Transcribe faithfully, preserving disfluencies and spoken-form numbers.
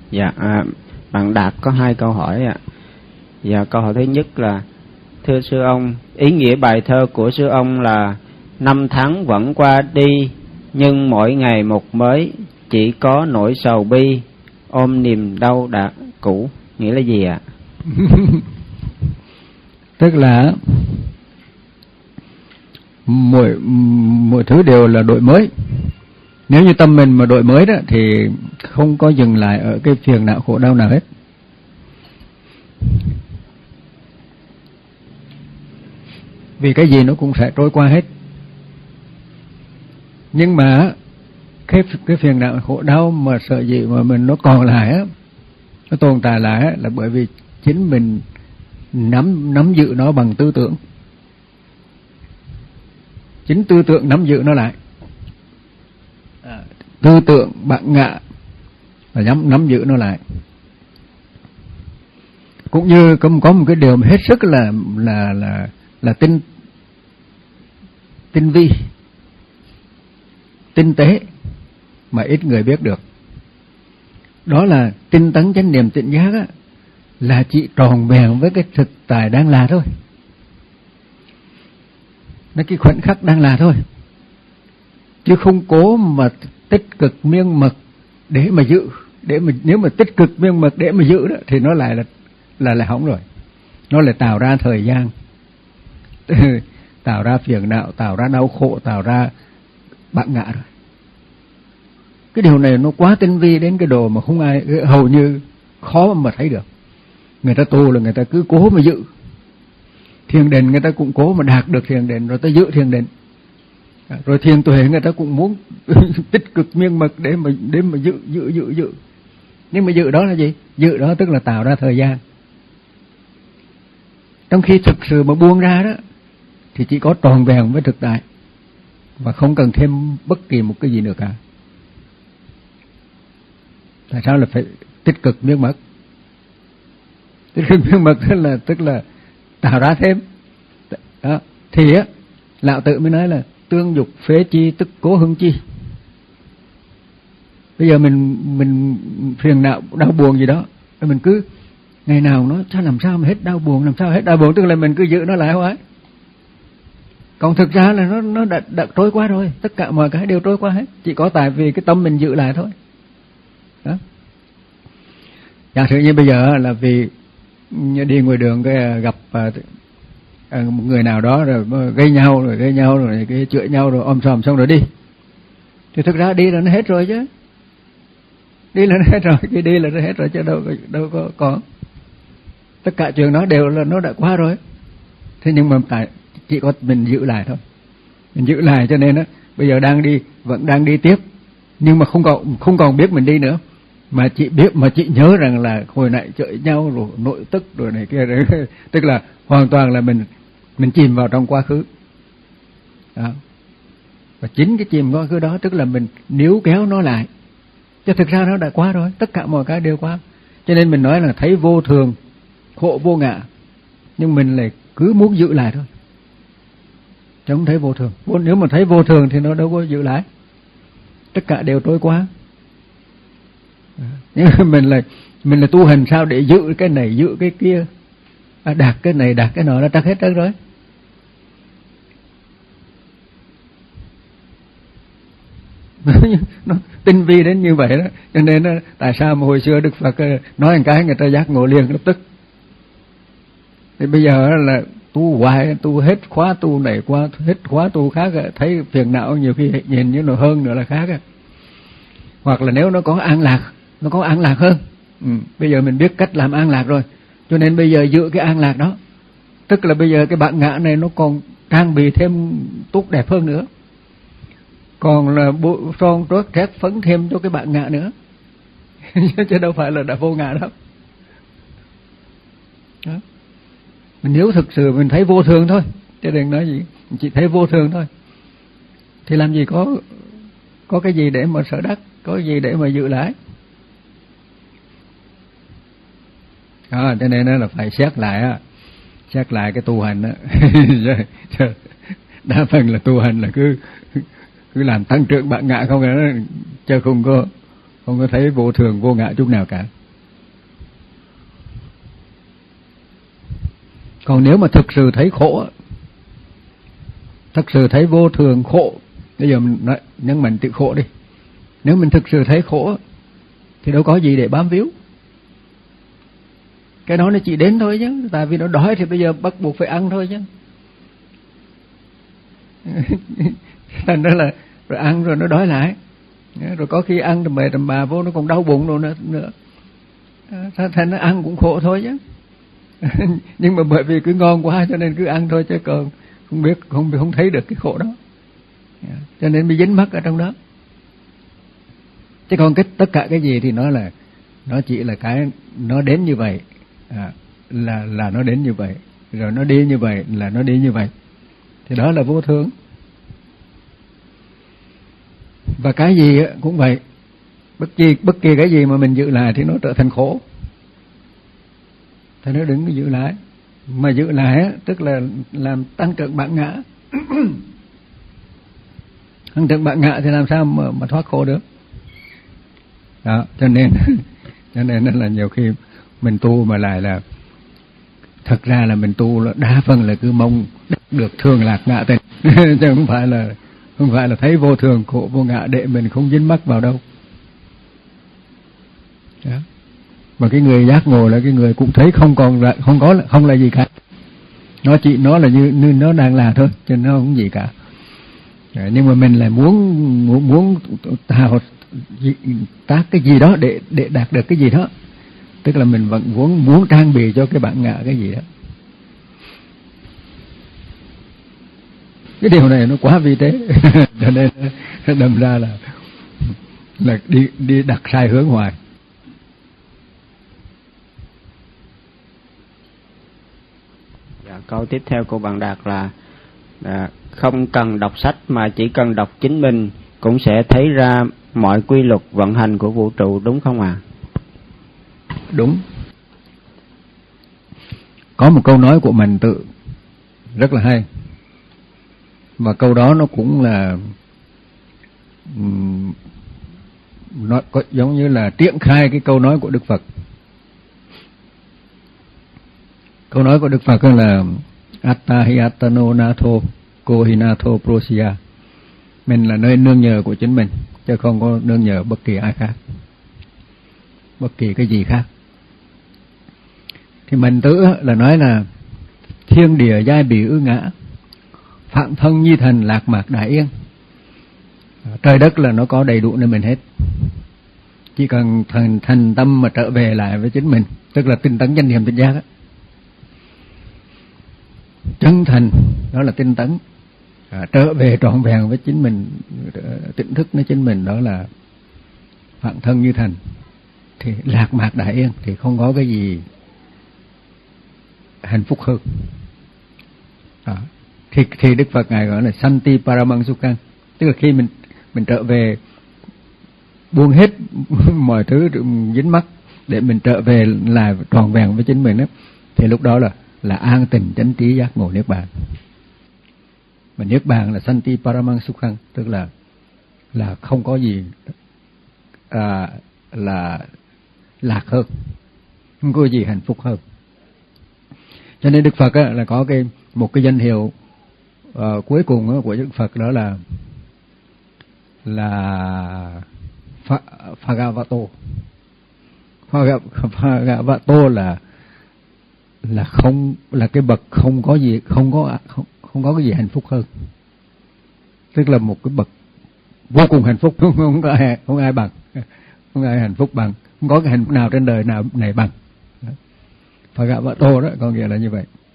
Dạ, à, bạn Đạt có hai câu hỏi ạ. Dạ, câu hỏi thứ nhất là: thưa sư ông, ý nghĩa bài thơ của sư ông là năm tháng vẫn qua đi, nhưng mỗi ngày một mới, chỉ có nỗi sầu bi, ôm niềm đau đã cũ, nghĩa là gì ạ? Tức là mỗi mỗi thứ đều là đổi mới. Nếu như tâm mình mà đổi mới đó thì không có dừng lại ở cái phiền não khổ đau nào hết. Vì cái gì nó cũng sẽ trôi qua hết. Nhưng mà cái cái phiền não khổ đau mà sợ gì mà mình nó còn lại á, nó tồn tại lại á, là bởi vì chính mình nắm nắm giữ nó bằng tư tưởng. Chính tư tưởng nắm giữ nó lại. À, tư tưởng bạn ngạ và nắm nắm giữ nó lại. Cũng như có, có một cái điều mà hết sức là là là là tinh tinh vi, tinh tế mà ít người biết được. Đó là tinh tấn chánh niệm tỉnh giác á, là chỉ tròn vẹn với cái thực tại đang là thôi. Nó cái khoảnh khắc đang là thôi. Chứ không cố mà tích cực miên mật để mà giữ, để mà nếu mà tích cực miên mật để mà giữ đó thì nó lại là là lại hỏng rồi. Nó lại tạo ra thời gian, tạo ra phiền não, tạo ra đau khổ, tạo ra bạn ngã rồi. Cái điều này nó quá tinh vi đến cái độ mà không ai, hầu như khó mà thấy được. Người ta tu là người ta cứ cố mà giữ thiền định, người ta cũng cố mà đạt được thiền định rồi ta giữ thiền định. Rồi thiền tuệ người ta cũng muốn tích cực miên mật để mà để mà giữ giữ giữ giữ. Nhưng mà giữ đó là gì? Giữ đó tức là tạo ra thời gian. Trong khi thực sự mà buông ra đó thì chỉ có tròn vẹn với thực tại và không cần thêm bất kỳ một cái gì nữa cả. Tại sao là phải tích cực miên mật? Tích cực miên mật tức là tức là tạo ra thêm. Đó. Thì á, Lão Tử mới nói là tương dục phế chi tức cố hưng chi. Bây giờ mình mình phiền não đau buồn gì đó, mình cứ ngày nào nó sao làm sao mà hết đau buồn, làm sao hết đau buồn, tức là mình cứ giữ nó lại hoài. Còn thực ra là nó nó đã, đã trôi qua rồi, tất cả mọi cái đều trôi qua hết, chỉ có tại vì cái tâm mình giữ lại thôi. Đó. Giả sử như bây giờ là vì đi ngoài đường cái gặp một người nào đó rồi gây nhau rồi gây nhau rồi cái chửi nhau rồi om sòm xong rồi đi, thì thực ra đi là nó hết rồi chứ, đi là nó hết rồi, khi đi là nó hết rồi chứ đâu đâu có còn. Tất cả chuyện đó đều là nó đã qua rồi. Thế nhưng mà tại chỉ có mình giữ lại thôi, mình giữ lại cho nên á bây giờ đang đi vẫn đang đi tiếp, nhưng mà không còn không còn biết mình đi nữa, mà chỉ biết mà chỉ nhớ rằng là hồi nãy chửi nhau rồi nội tức rồi này kia đấy. Tức là hoàn toàn là mình mình chìm vào trong quá khứ. Đó. Và chính cái chìm quá khứ đó tức là mình níu kéo nó lại, chứ thực ra nó đã qua rồi, tất cả mọi cái đều qua. Cho nên mình nói là thấy vô thường, khổ vô ngã, nhưng mình lại cứ muốn giữ lại thôi, chứ không thấy vô thường. Nếu mà thấy vô thường thì nó đâu có giữ lại, tất cả đều trôi qua. Nhưng mình là mình là tu hành sao để giữ cái này giữ cái kia, à, đạt cái này đạt cái nọ, nó trắc hết trơn rồi. Nó tinh vi đến như vậy đó, cho nên đó, tại sao mà hồi xưa Đức Phật nói một cái người ta giác ngộ liền lập tức. Thì bây giờ là tu hoài, tu hết khóa tu này qua hết khóa tu khác, thấy phiền não nhiều khi nhìn như nó hơn nữa là khác. Hoặc là nếu nó có an lạc, nó có an lạc hơn. Ừ, bây giờ mình biết cách làm an lạc rồi, cho nên bây giờ giữ cái an lạc đó, tức là bây giờ cái bản ngã này nó còn trang bị thêm tốt đẹp hơn nữa, còn là bộ son trót trét phấn thêm cho cái bản ngã nữa. Chứ đâu phải là đã vô ngã đâu. Đó. Mình nếu thực sự mình thấy vô thường thôi, chứ đừng nói gì, mình chỉ thấy vô thường thôi, thì làm gì có có cái gì để mà sợ đắc, có cái gì để mà giữ lại. Đó, cho nên là phải xét lại á, xét lại cái tu hành á. Đa phần là tu hành là cứ cứ làm tăng trưởng bản ngã không, chứ không có không có thấy vô thường vô ngã chút nào cả. Còn nếu mà thực sự thấy khổ, thực sự thấy vô thường khổ, bây giờ mình nói nhưng mình tự khổ đi, nếu mình thực sự thấy khổ thì đâu có gì để bám víu. Cái đó nó chỉ đến thôi chứ, tại vì nó đói thì bây giờ bắt buộc phải ăn thôi chứ. Thành ra là rồi ăn rồi nó đói lại, rồi có khi ăn tầm bề tầm bà vô nó còn đau bụng rồi nữa, nữa. Thành nó ăn cũng khổ thôi chứ. Nhưng mà bởi vì cứ ngon quá cho nên cứ ăn thôi, chứ còn không biết không không thấy được cái khổ đó, cho nên bị dính mắc ở trong đó. Chứ còn cái tất cả cái gì thì nó là nó chỉ là cái nó đến như vậy, à, là là nó đến như vậy, rồi nó đi như vậy là nó đi như vậy, thì đó là vô thường. Và cái gì cũng vậy, bất kỳ bất kỳ cái gì mà mình giữ lại thì nó trở thành khổ. Thì nó đừng có giữ lại, mà giữ lại tức là làm tăng trưởng bản ngã. Tăng trưởng bản ngã thì làm sao mà, mà thoát khổ được. Đó, cho nên cho nên là nhiều khi mình tu mà lại là thật ra là mình tu là đa phần là cứ mong được thường lạc ngã tịnh, chứ không phải là không phải là thấy vô thường khổ vô ngã để mình không dính mắc vào đâu. Đó. Mà cái người giác ngộ là cái người cũng thấy không còn là, không có không là gì cả, nó chỉ nó là như, như nó đang là thôi, chứ nó không gì cả. Đấy, nhưng mà mình lại muốn muốn muốn tạo tác cái gì đó để để đạt được cái gì đó, tức là mình vẫn muốn muốn trang bị cho cái bản ngã cái gì đó. Cái điều này nó quá vi tế, cho nên đâm ra là là đi đi đặt sai hướng hoài. Dạ, câu tiếp theo của bạn Đạt là, là không cần đọc sách mà chỉ cần đọc chính mình cũng sẽ thấy ra mọi quy luật vận hành của vũ trụ, đúng không ạ? À? Đúng. Có một câu nói của Mạnh Tự rất là hay, mà câu đó nó cũng là nó có giống như là triển khai cái câu nói của Đức Phật. Câu nói của Đức Phật là Atta hi attano natho ko hi natho prosya. Mình là nơi nương nhờ của chính mình, chứ không có nương nhờ bất kỳ ai khác, bất kỳ cái gì khác. Thì Mạnh Tử là nói là thiên địa giai bỉ ư ngã, phạm thân nhi thần lạc mạc đại yên. Trời đất là nó có đầy đủ nơi mình hết, chỉ cần thành, thành tâm mà trở về lại với chính mình, tức là tinh tấn chánh niệm tỉnh giác á. Chân thành đó là tinh tấn, à, trở về trọn vẹn với chính mình, tỉnh thức với chính mình, đó là phạm thân như thành, thì lạc mạc đại yên, thì không có cái gì hạnh phúc hơn. Đó. Thì, thì Đức Phật Ngài gọi là Santi Paramang Sukkhang, tức là khi mình mình trở về buông hết mọi thứ dính mắc để mình trở về lại trọn vẹn với chính mình đó, thì lúc đó là là an tình chánh trí giác ngộ niết bàn. Mà niết bàn là Santi Paramang Sukkhang, tức là là không có gì à, là lạc hơn, không có gì hạnh phúc hơn. Cho nên Đức Phật á, là có cái một cái danh hiệu uh, cuối cùng á, của Đức Phật, đó là là Phagavato. Phagavato là là không là cái bậc không có gì không có không, không có cái gì hạnh phúc hơn, tức là một cái bậc vô cùng hạnh phúc, không, không có ai, không ai bằng, không ai hạnh phúc bằng, không có cái hạnh phúc nào trên đời nào này bằng. Phagavato đó có nghĩa là như vậy.